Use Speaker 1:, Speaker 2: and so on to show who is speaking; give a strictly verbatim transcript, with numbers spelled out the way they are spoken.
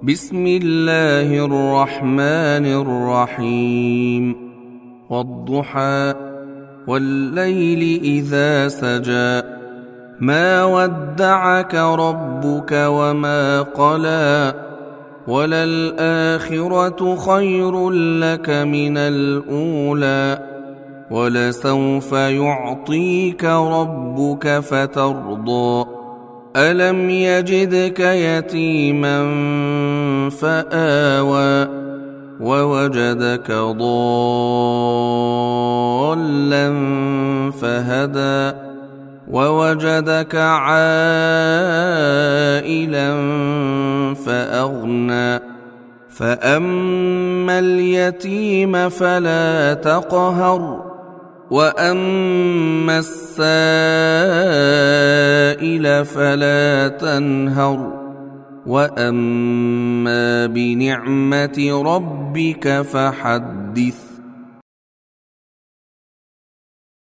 Speaker 1: بسم الله الرحمن الرحيم والضحى والليل إذا سجى ما ودعك ربك وما قلى وللآخرة خير لك من الأولى ولسوف يعطيك ربك فترضى ألم يجدك يتيما فآوى ووجدك ضالا فهدى ووجدك عائلا فأغنى فأما اليتيم فلا تقهر وأما السائل فلا تنهر وأما بنعمة ربك فحدث.